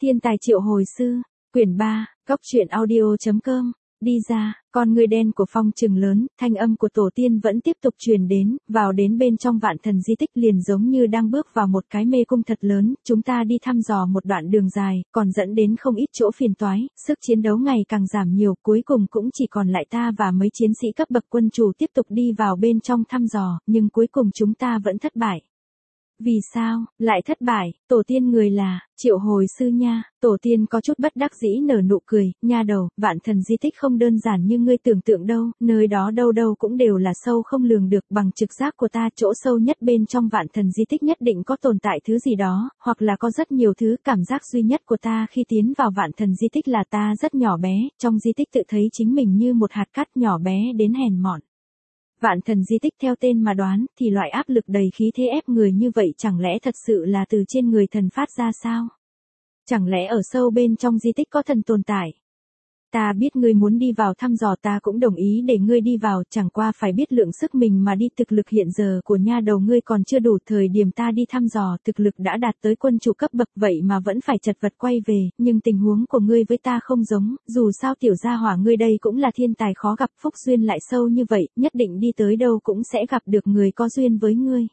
Thiên tài triệu hồi sư, quyển 3, Cốc truyện audio.com, đi ra, con ngươi đen của Phong trừng lớn, thanh âm của tổ tiên vẫn tiếp tục truyền đến, vào đến bên trong vạn thần di tích liền giống như đang bước vào một cái mê cung thật lớn, chúng ta đi thăm dò một đoạn đường dài, còn dẫn đến không ít chỗ phiền toái, sức chiến đấu ngày càng giảm nhiều, cuối cùng cũng chỉ còn lại ta và mấy chiến sĩ cấp bậc quân chủ tiếp tục đi vào bên trong thăm dò, nhưng cuối cùng chúng ta vẫn thất bại. Vì sao, lại thất bại, tổ tiên người là, triệu hồi sư nha, tổ tiên có chút bất đắc dĩ nở nụ cười, nha đầu, vạn thần di tích không đơn giản như ngươi tưởng tượng đâu, nơi đó đâu đâu cũng đều là sâu không lường được, bằng trực giác của ta chỗ sâu nhất bên trong vạn thần di tích nhất định có tồn tại thứ gì đó, hoặc là có rất nhiều thứ, cảm giác duy nhất của ta khi tiến vào vạn thần di tích là ta rất nhỏ bé, trong di tích tự thấy chính mình như một hạt cát nhỏ bé đến hèn mọn. Vạn thần di tích theo tên mà đoán, thì loại áp lực đầy khí thế ép người như vậy chẳng lẽ thật sự là từ trên người thần phát ra sao? Chẳng lẽ ở sâu bên trong di tích có thần tồn tại? Ta biết ngươi muốn đi vào thăm dò, ta cũng đồng ý để ngươi đi vào, chẳng qua phải biết lượng sức mình mà đi, thực lực hiện giờ của nha đầu ngươi còn chưa đủ, thời điểm ta đi thăm dò thực lực đã đạt tới quân chủ cấp bậc, vậy mà vẫn phải chật vật quay về, nhưng tình huống của ngươi với ta không giống, dù sao tiểu gia hỏa ngươi đây cũng là thiên tài khó gặp, phúc duyên lại sâu như vậy, nhất định đi tới đâu cũng sẽ gặp được người có duyên với ngươi.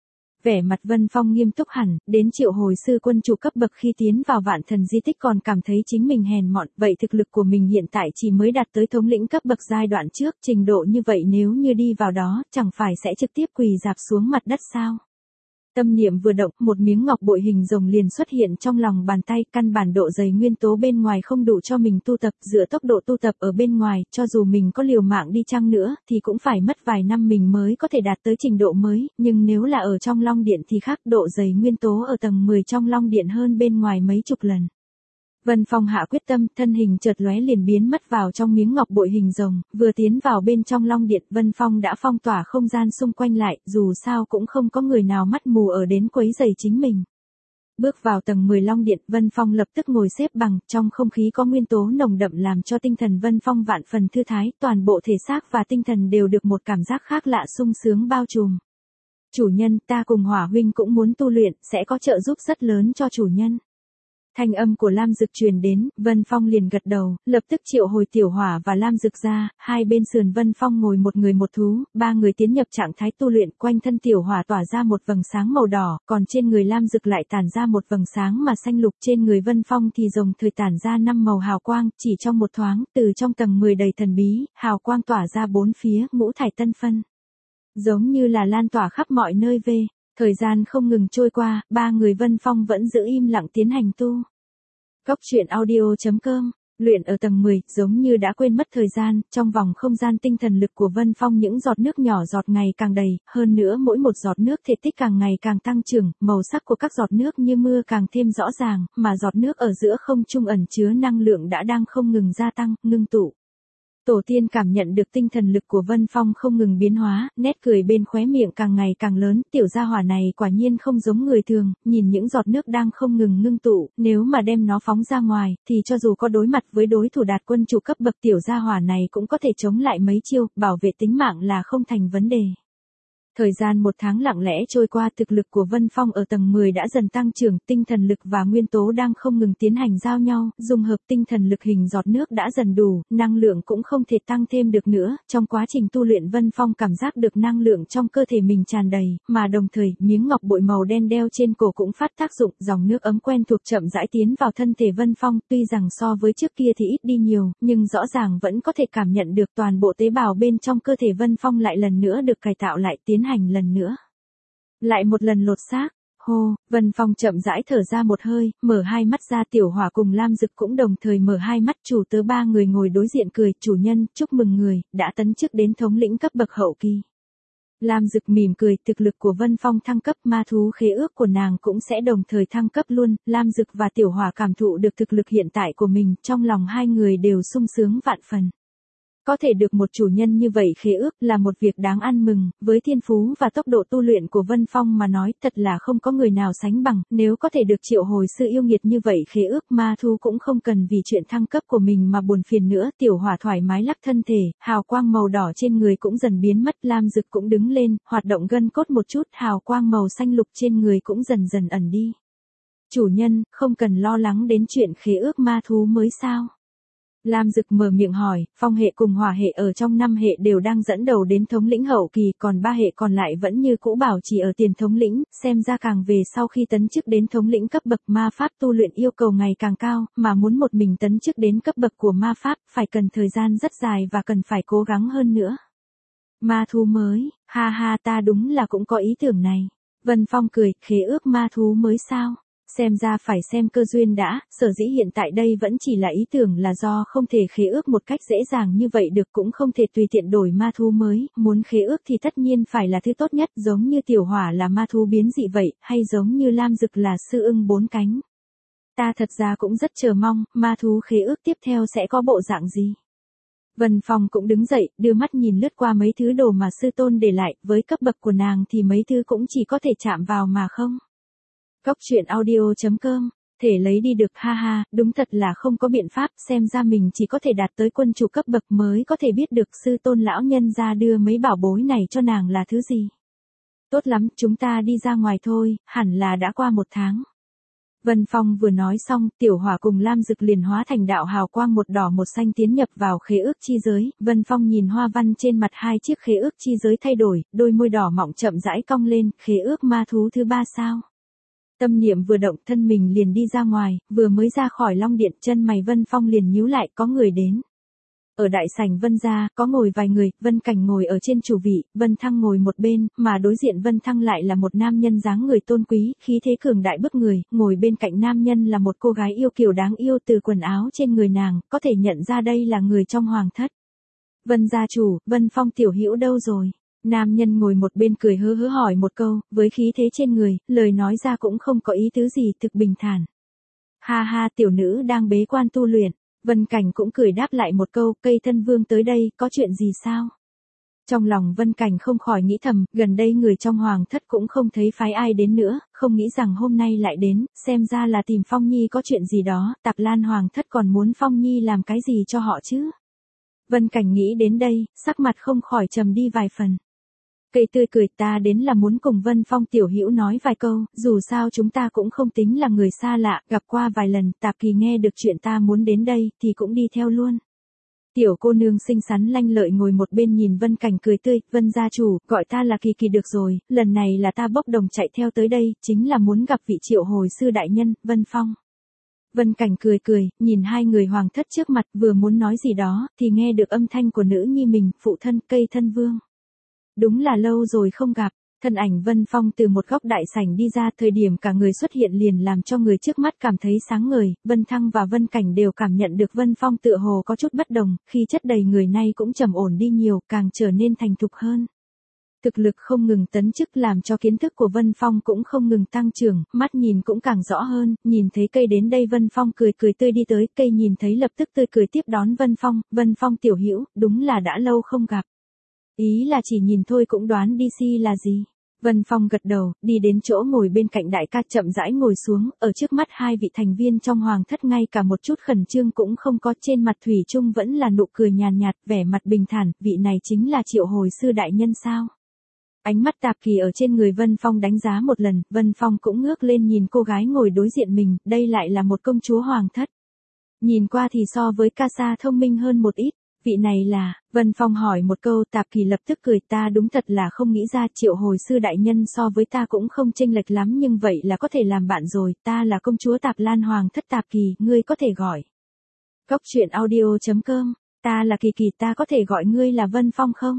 Vẻ mặt Vân Phong nghiêm túc hẳn, đến triệu hồi sư quân chủ cấp bậc khi tiến vào vạn thần di tích còn cảm thấy chính mình hèn mọn, vậy thực lực của mình hiện tại chỉ mới đạt tới thống lĩnh cấp bậc giai đoạn trước, trình độ như vậy nếu như đi vào đó, chẳng phải sẽ trực tiếp quỳ rạp xuống mặt đất sao? Tâm niệm vừa động, một miếng ngọc bội hình rồng liền xuất hiện trong lòng bàn tay, căn bản độ dày nguyên tố bên ngoài không đủ cho mình tu tập, dựa tốc độ tu tập ở bên ngoài, cho dù mình có liều mạng đi chăng nữa, thì cũng phải mất vài năm mình mới có thể đạt tới trình độ mới, nhưng nếu là ở trong Long Điện thì khác, độ dày nguyên tố ở tầng 10 trong Long Điện hơn bên ngoài mấy chục lần. Vân Phong hạ quyết tâm, thân hình chợt lóe liền biến mất vào trong miếng ngọc bội hình rồng, vừa tiến vào bên trong Long Điện, Vân Phong đã phong tỏa không gian xung quanh lại, dù sao cũng không có người nào mắt mù ở đến quấy rầy chính mình. Bước vào tầng 10 Long Điện, Vân Phong lập tức ngồi xếp bằng, trong không khí có nguyên tố nồng đậm làm cho tinh thần Vân Phong vạn phần thư thái, toàn bộ thể xác và tinh thần đều được một cảm giác khác lạ sung sướng bao trùm. Chủ nhân, ta cùng Hỏa huynh cũng muốn tu luyện, sẽ có trợ giúp rất lớn cho chủ nhân. Thanh âm của Lam Dực truyền đến, Vân Phong liền gật đầu, lập tức triệu hồi Tiểu Hỏa và Lam Dực ra, hai bên sườn Vân Phong ngồi một người một thú, ba người tiến nhập trạng thái tu luyện, quanh thân Tiểu Hỏa tỏa ra một vầng sáng màu đỏ, còn trên người Lam Dực lại tản ra một vầng sáng mà xanh lục, trên người Vân Phong thì đồng thời tản ra 5 màu hào quang, chỉ trong một thoáng, từ trong tầng 10 đầy thần bí, hào quang tỏa ra bốn phía, ngũ thải tân phân. Giống như là lan tỏa khắp mọi nơi về. Thời gian không ngừng trôi qua, ba người Vân Phong vẫn giữ im lặng tiến hành tu. Cốc truyện audio.com, luyện ở tầng 10, giống như đã quên mất thời gian, trong vòng không gian tinh thần lực của Vân Phong những giọt nước nhỏ giọt ngày càng đầy, hơn nữa mỗi một giọt nước thể tích càng ngày càng tăng trưởng, màu sắc của các giọt nước như mưa càng thêm rõ ràng, mà giọt nước ở giữa không trung ẩn chứa năng lượng đã đang không ngừng gia tăng, ngưng tụ. Tổ tiên cảm nhận được tinh thần lực của Vân Phong không ngừng biến hóa, nét cười bên khóe miệng càng ngày càng lớn, tiểu gia hỏa này quả nhiên không giống người thường, nhìn những giọt nước đang không ngừng ngưng tụ, nếu mà đem nó phóng ra ngoài, thì cho dù có đối mặt với đối thủ đạt quân chủ cấp bậc, tiểu gia hỏa này cũng có thể chống lại mấy chiêu, bảo vệ tính mạng là không thành vấn đề. Thời gian một tháng lặng lẽ trôi qua, thực lực của Vân Phong ở tầng 10 đã dần tăng trưởng, tinh thần lực và nguyên tố đang không ngừng tiến hành giao nhau, dung hợp tinh thần lực hình giọt nước đã dần đủ, năng lượng cũng không thể tăng thêm được nữa, trong quá trình tu luyện Vân Phong cảm giác được năng lượng trong cơ thể mình tràn đầy, mà đồng thời, miếng ngọc bội màu đen đeo trên cổ cũng phát tác dụng, dòng nước ấm quen thuộc chậm rãi tiến vào thân thể Vân Phong, tuy rằng so với trước kia thì ít đi nhiều, nhưng rõ ràng vẫn có thể cảm nhận được toàn bộ tế bào bên trong cơ thể Vân Phong lại lần nữa được cải tạo lại, tiến hành lần nữa. Lại một lần lột xác, hô, Vân Phong chậm rãi thở ra một hơi, mở hai mắt ra, Tiểu Hỏa cùng Lam Dực cũng đồng thời mở hai mắt, chủ tớ ba người ngồi đối diện cười, chủ nhân, chúc mừng người, đã tấn chức đến thống lĩnh cấp bậc hậu kỳ. Lam Dực mỉm cười, thực lực của Vân Phong thăng cấp, ma thú khế ước của nàng cũng sẽ đồng thời thăng cấp luôn, Lam Dực và Tiểu Hỏa cảm thụ được thực lực hiện tại của mình, trong lòng hai người đều sung sướng vạn phần. Có thể được một chủ nhân như vậy khế ước là một việc đáng ăn mừng, với thiên phú và tốc độ tu luyện của Vân Phong mà nói thật là không có người nào sánh bằng, nếu có thể được triệu hồi sư yêu nghiệt như vậy khế ước, ma thú cũng không cần vì chuyện thăng cấp của mình mà buồn phiền nữa. Tiểu Hỏa thoải mái lắc thân thể, hào quang màu đỏ trên người cũng dần biến mất, Lam Dực cũng đứng lên, hoạt động gân cốt một chút, hào quang màu xanh lục trên người cũng dần dần ẩn đi. Chủ nhân, không cần lo lắng đến chuyện khế ước ma thú mới sao? Lam Dực mở miệng hỏi, phong hệ cùng hỏa hệ ở trong 5 hệ đều đang dẫn đầu đến thống lĩnh hậu kỳ, còn 3 hệ còn lại vẫn như cũ bảo trì ở tiền thống lĩnh, xem ra càng về sau khi tấn chức đến thống lĩnh cấp bậc ma pháp tu luyện yêu cầu ngày càng cao, mà muốn một mình tấn chức đến cấp bậc của ma pháp, phải cần thời gian rất dài và cần phải cố gắng hơn nữa. Ma thú mới, ha ha ta đúng là cũng có ý tưởng này. Vân Phong cười, khế ước ma thú mới sao? Xem ra phải xem cơ duyên đã, sở dĩ hiện tại đây vẫn chỉ là ý tưởng là do không thể khế ước một cách dễ dàng như vậy được, cũng không thể tùy tiện đổi ma thú mới, muốn khế ước thì tất nhiên phải là thứ tốt nhất, giống như tiểu hỏa là ma thú biến dị vậy, hay giống như Lam Dực là sư ưng 4 cánh. Ta thật ra cũng rất chờ mong, ma thú khế ước tiếp theo sẽ có bộ dạng gì. Vân Phong cũng đứng dậy, đưa mắt nhìn lướt qua mấy thứ đồ mà sư tôn để lại, với cấp bậc của nàng thì mấy thứ cũng chỉ có thể chạm vào mà không. Cốc truyện audio.com, thể lấy đi được, ha ha, đúng thật là không có biện pháp, xem ra mình chỉ có thể đạt tới quân chủ cấp bậc mới có thể biết được sư tôn lão nhân ra đưa mấy bảo bối này cho nàng là thứ gì. Tốt lắm, chúng ta đi ra ngoài thôi, hẳn là đã qua 1 tháng. Vân Phong vừa nói xong, tiểu hỏa cùng Lam Dực liền hóa thành đạo hào quang một đỏ một xanh tiến nhập vào khế ước chi giới. Vân Phong nhìn hoa văn trên mặt 2 chiếc khế ước chi giới thay đổi, đôi môi đỏ mọng chậm rãi cong lên, khế ước ma thú thứ 3 sao? Tâm niệm vừa động, thân mình liền đi ra ngoài, vừa mới ra khỏi long điện, chân mày Vân Phong liền nhíu lại, có người đến. Ở đại sảnh Vân gia, có ngồi vài người, Vân Cảnh ngồi ở trên chủ vị, Vân Thăng ngồi một bên, mà đối diện Vân Thăng lại là một nam nhân dáng người tôn quý, khí thế cường đại bức người, ngồi bên cạnh nam nhân là một cô gái yêu kiều đáng yêu, từ quần áo trên người nàng, có thể nhận ra đây là người trong hoàng thất. Vân gia chủ, Vân Phong tiểu hữu đâu rồi? Nam nhân ngồi một bên cười hớ hớ hỏi một câu, với khí thế trên người, lời nói ra cũng không có ý tứ gì, thực bình thản. Ha ha, tiểu nữ đang bế quan tu luyện. Vân Cảnh cũng cười đáp lại một câu, Cây Thân Vương tới đây, có chuyện gì sao? Trong lòng Vân Cảnh không khỏi nghĩ thầm, gần đây người trong hoàng thất cũng không thấy phái ai đến nữa, không nghĩ rằng hôm nay lại đến, xem ra là tìm Phong Nhi có chuyện gì đó, Tạp Lan hoàng thất còn muốn Phong Nhi làm cái gì cho họ chứ? Vân Cảnh nghĩ đến đây, sắc mặt không khỏi trầm đi vài phần. Cây tươi cười, ta đến là muốn cùng Vân Phong tiểu hữu nói vài câu, dù sao chúng ta cũng không tính là người xa lạ, gặp qua vài lần, Tạp Kỳ nghe được chuyện ta muốn đến đây, thì cũng đi theo luôn. Tiểu cô nương xinh xắn lanh lợi ngồi một bên nhìn Vân Cảnh cười tươi, Vân gia chủ, gọi ta là Kỳ Kỳ được rồi, lần này là ta bốc đồng chạy theo tới đây, chính là muốn gặp vị triệu hồi sư đại nhân, Vân Phong. Vân Cảnh cười cười, nhìn 2 người hoàng thất trước mặt, vừa muốn nói gì đó, thì nghe được âm thanh của nữ nhi mình, phụ thân Cây Thân Vương. Đúng là lâu rồi không gặp, thân ảnh Vân Phong từ một góc đại sảnh đi ra, thời điểm cả người xuất hiện liền làm cho người trước mắt cảm thấy sáng ngời, Vân Thăng và Vân Cảnh đều cảm nhận được Vân Phong tựa hồ có chút bất đồng, khi chất đầy người nay cũng trầm ổn đi nhiều, càng trở nên thành thục hơn. Thực lực không ngừng tấn chức làm cho kiến thức của Vân Phong cũng không ngừng tăng trưởng, mắt nhìn cũng càng rõ hơn, nhìn thấy Cây đến đây Vân Phong cười cười tươi đi tới, Cây nhìn thấy lập tức tươi cười tiếp đón Vân Phong tiểu hữu, đúng là đã lâu không gặp. Ý là chỉ nhìn thôi cũng đoán DC là gì. Vân Phong gật đầu, đi đến chỗ ngồi bên cạnh đại ca chậm rãi ngồi xuống, ở trước mắt 2 vị thành viên trong hoàng thất ngay cả một chút khẩn trương cũng không có, trên mặt thủy chung vẫn là nụ cười nhàn nhạt, vẻ mặt bình thản, vị này chính là triệu hồi sư đại nhân sao. Ánh mắt Tạp Kỳ ở trên người Vân Phong đánh giá một lần, Vân Phong cũng ngước lên nhìn cô gái ngồi đối diện mình, đây lại là một công chúa hoàng thất. Nhìn qua thì so với ca sa thông minh hơn một ít. Vị này là, Vân Phong hỏi một câu, Tạp Kỳ lập tức cười, ta đúng thật là không nghĩ ra triệu hồi sư đại nhân so với ta cũng không chênh lệch lắm, nhưng vậy là có thể làm bạn rồi, ta là công chúa Tạp Lan hoàng thất Tạp Kỳ, ngươi có thể gọi. Cốc truyện audio.com, ta là Kỳ Kỳ, ta có thể gọi ngươi là Vân Phong không?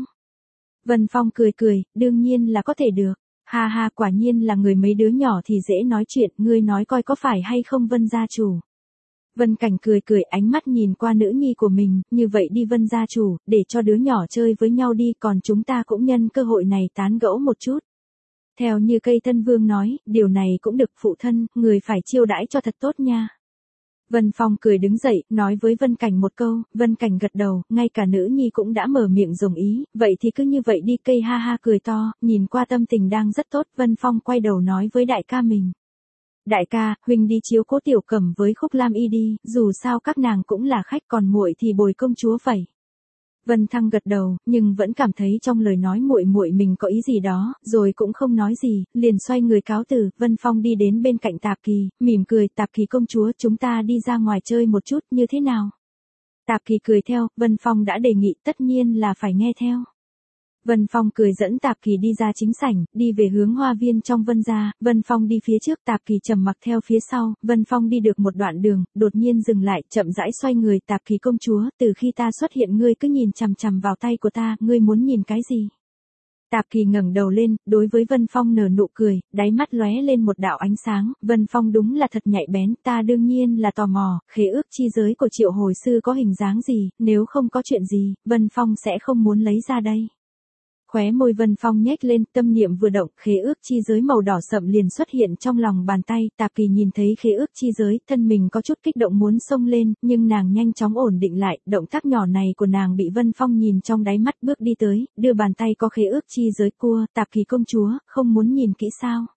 Vân Phong cười cười, đương nhiên là có thể được, ha ha, quả nhiên là người mấy đứa nhỏ thì dễ nói chuyện, ngươi nói coi có phải hay không Vân gia chủ. Vân Cảnh cười cười, ánh mắt nhìn qua nữ nhi của mình, như vậy đi Vân gia chủ, để cho đứa nhỏ chơi với nhau đi, còn chúng ta cũng nhân cơ hội này tán gẫu một chút. Theo như Cây Thân Vương nói, điều này cũng được, phụ thân, người phải chiêu đãi cho thật tốt nha. Vân Phong cười đứng dậy, nói với Vân Cảnh một câu, Vân Cảnh gật đầu, ngay cả nữ nhi cũng đã mở miệng đồng ý, vậy thì cứ như vậy đi. Cây ha ha cười to, nhìn qua tâm tình đang rất tốt, Vân Phong quay đầu nói với đại ca mình. Đại ca, huynh đi chiếu cố Tiểu Cẩm với Khúc Lam Y đi, dù sao các nàng cũng là khách, còn muội thì bồi công chúa vậy. Vân Thăng gật đầu, nhưng vẫn cảm thấy trong lời nói muội muội mình có ý gì đó, rồi cũng không nói gì, liền xoay người cáo từ. Vân Phong đi đến bên cạnh Tạp Kỳ, mỉm cười, Tạp Kỳ công chúa, chúng ta đi ra ngoài chơi một chút, như thế nào? Tạp Kỳ cười theo, Vân Phong đã đề nghị, tất nhiên là phải nghe theo. Vân Phong cười dẫn Tạp Kỳ đi ra chính sảnh, đi về hướng hoa viên trong Vân gia. Vân Phong đi phía trước, Tạp Kỳ trầm mặc theo phía sau. Vân Phong đi được một đoạn đường, đột nhiên dừng lại, chậm rãi xoay người, Tạp Kỳ công chúa, từ khi ta xuất hiện ngươi cứ nhìn chằm chằm vào tay của ta, ngươi muốn nhìn cái gì? Tạp Kỳ ngẩng đầu lên, đối với Vân Phong nở nụ cười, đáy mắt lóe lên một đạo ánh sáng. Vân Phong đúng là thật nhạy bén, ta đương nhiên là tò mò, khế ước chi giới của Triệu hồi sư có hình dáng gì, nếu không có chuyện gì, Vân Phong sẽ không muốn lấy ra đây. Khóe môi Vân Phong nhếch lên, tâm niệm vừa động, khế ước chi giới màu đỏ sậm liền xuất hiện trong lòng bàn tay. Tạp Kỳ nhìn thấy khế ước chi giới, thân mình có chút kích động muốn xông lên, nhưng nàng nhanh chóng ổn định lại, động tác nhỏ này của nàng bị Vân Phong nhìn trong đáy mắt, bước đi tới, đưa bàn tay có khế ước chi giới cua, Tạp Kỳ công chúa, không muốn nhìn kỹ sao?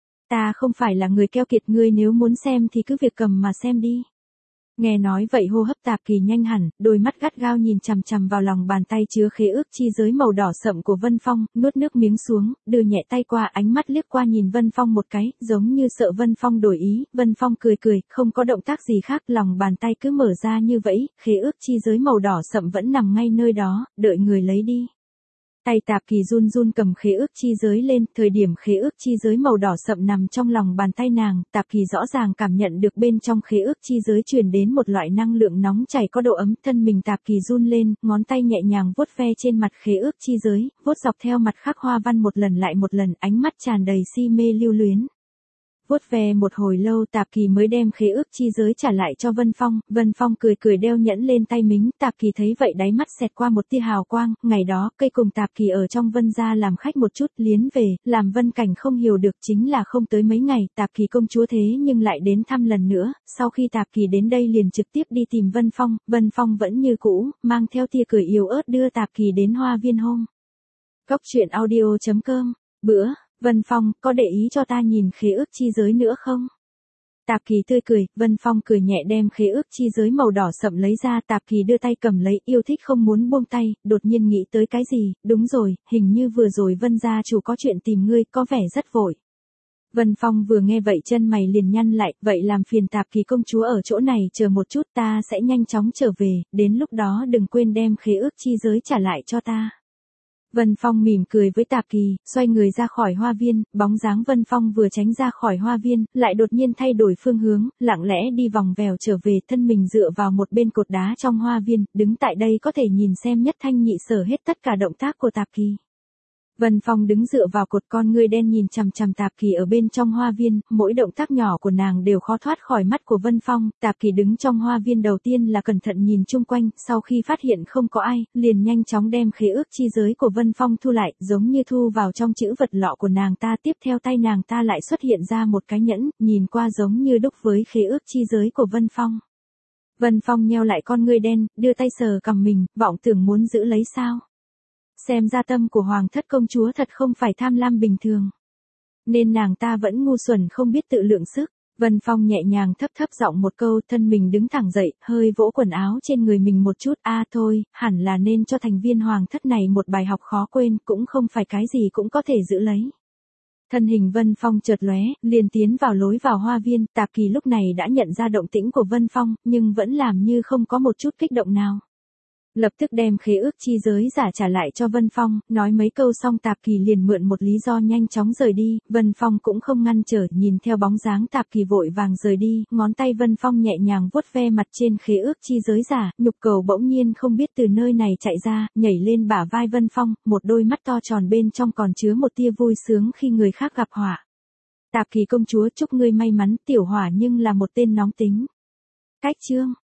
Ta không phải là người keo kiệt, ngươi nếu muốn xem thì cứ việc cầm mà xem đi. Nghe nói vậy hô hấp Tạp Kỳ nhanh hẳn, đôi mắt gắt gao nhìn chằm chằm vào lòng bàn tay chứa khế ước chi giới màu đỏ sậm của Vân Phong, nuốt nước miếng xuống, đưa nhẹ tay qua, ánh mắt liếc qua nhìn Vân Phong một cái, giống như sợ Vân Phong đổi ý. Vân Phong cười cười, không có động tác gì khác, lòng bàn tay cứ mở ra như vậy, khế ước chi giới màu đỏ sậm vẫn nằm ngay nơi đó, đợi người lấy đi. Tay Tạp Kỳ run run cầm khế ước chi giới lên, thời điểm khế ước chi giới màu đỏ sậm nằm trong lòng bàn tay nàng, Tạp Kỳ rõ ràng cảm nhận được bên trong khế ước chi giới truyền đến một loại năng lượng nóng chảy có độ ấm, thân mình Tạp Kỳ run lên, ngón tay nhẹ nhàng vuốt ve trên mặt khế ước chi giới, vuốt dọc theo mặt khắc hoa văn một lần lại một lần, ánh mắt tràn đầy si mê lưu luyến. Vuốt ve một hồi lâu Tạp Kỳ mới đem khế ước chi giới trả lại cho Vân Phong. Vân Phong cười cười đeo nhẫn lên tay mính, Tạp Kỳ thấy vậy đáy mắt xẹt qua một tia hào quang. Ngày đó cây cùng Tạp Kỳ ở trong Vân gia làm khách một chút, liến về, làm Vân Cảnh không hiểu được chính là không tới mấy ngày, Tạp Kỳ công chúa thế nhưng lại đến thăm lần nữa. Sau khi Tạp Kỳ đến đây liền trực tiếp đi tìm Vân Phong vẫn như cũ, mang theo tia cười yếu ớt đưa Tạp Kỳ đến hoa viên hôm. Cốc truyện audio.com. Bữa Vân Phong, có để ý cho ta nhìn khế ước chi giới nữa không? Tạp Kỳ tươi cười, Vân Phong cười nhẹ đem khế ước chi giới màu đỏ sậm lấy ra, Tạp Kỳ đưa tay cầm lấy, yêu thích không muốn buông tay, đột nhiên nghĩ tới cái gì, đúng rồi, hình như vừa rồi Vân gia chủ có chuyện tìm ngươi, có vẻ rất vội. Vân Phong vừa nghe vậy chân mày liền nhăn lại, vậy làm phiền Tạp Kỳ công chúa ở chỗ này chờ một chút, ta sẽ nhanh chóng trở về, đến lúc đó đừng quên đem khế ước chi giới trả lại cho ta. Vân Phong mỉm cười với Tạp Kỳ, xoay người ra khỏi hoa viên, bóng dáng Vân Phong vừa tránh ra khỏi hoa viên, lại đột nhiên thay đổi phương hướng, lặng lẽ đi vòng vèo trở về, thân mình dựa vào một bên cột đá trong hoa viên, đứng tại đây có thể nhìn xem nhất thanh nhị sở hết tất cả động tác của Tạp Kỳ. Vân Phong đứng dựa vào cột, con ngươi đen nhìn chằm chằm Tạp Kỳ ở bên trong hoa viên, mỗi động tác nhỏ của nàng đều khó thoát khỏi mắt của Vân Phong. Tạp Kỳ đứng trong hoa viên đầu tiên là cẩn thận nhìn chung quanh, sau khi phát hiện không có ai, liền nhanh chóng đem khế ước chi giới của Vân Phong thu lại, giống như thu vào trong chữ vật lọ của nàng ta. Tiếp theo tay nàng ta lại xuất hiện ra một cái nhẫn, nhìn qua giống như đúc với khế ước chi giới của Vân Phong. Vân Phong nheo lại con ngươi đen, đưa tay sờ cằm mình, vọng tưởng muốn giữ lấy sao? Xem ra tâm của Hoàng thất công chúa thật không phải tham lam bình thường. Nên nàng ta vẫn ngu xuẩn không biết tự lượng sức. Vân Phong nhẹ nhàng thấp thấp giọng một câu, thân mình đứng thẳng dậy, hơi vỗ quần áo trên người mình một chút. Thôi, hẳn là nên cho thành viên Hoàng thất này một bài học khó quên, cũng không phải cái gì cũng có thể giữ lấy. Thân hình Vân Phong chợt lóe, liền tiến vào lối vào hoa viên. Tạp Kỳ lúc này đã nhận ra động tĩnh của Vân Phong, nhưng vẫn làm như không có một chút kích động nào. Lập tức đem khế ước chi giới giả trả lại cho Vân Phong, nói mấy câu xong Tạp Kỳ liền mượn một lý do nhanh chóng rời đi. Vân Phong cũng không ngăn trở, nhìn theo bóng dáng Tạp Kỳ vội vàng rời đi, ngón tay Vân Phong nhẹ nhàng vuốt ve mặt trên khế ước chi giới giả, nhục cầu bỗng nhiên không biết từ nơi này chạy ra, nhảy lên bả vai Vân Phong, một đôi mắt to tròn bên trong còn chứa một tia vui sướng khi người khác gặp họa. Tạp Kỳ công chúa, chúc ngươi may mắn, tiểu hỏa nhưng là một tên nóng tính. Cách chương